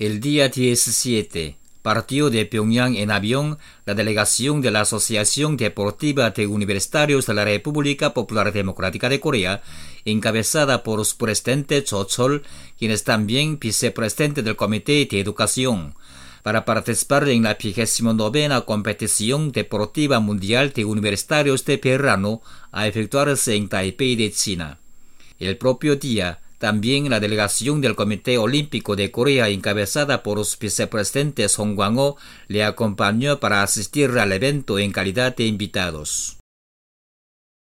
El día 17, partió de Pyongyang en avión la delegación de la Asociación Deportiva de Universitarios de la República Popular Democrática de Corea, encabezada por su presidente Cho Chol, quien es también vicepresidente del Comité de Educación, para participar en la 29ª Competición Deportiva Mundial de Universitarios de Verano a efectuarse en Taipei de China. El propio día, también la delegación del Comité Olímpico de Corea, encabezada por su vicepresidente Song Kwang-ho, le acompañó para asistir al evento en calidad de invitados.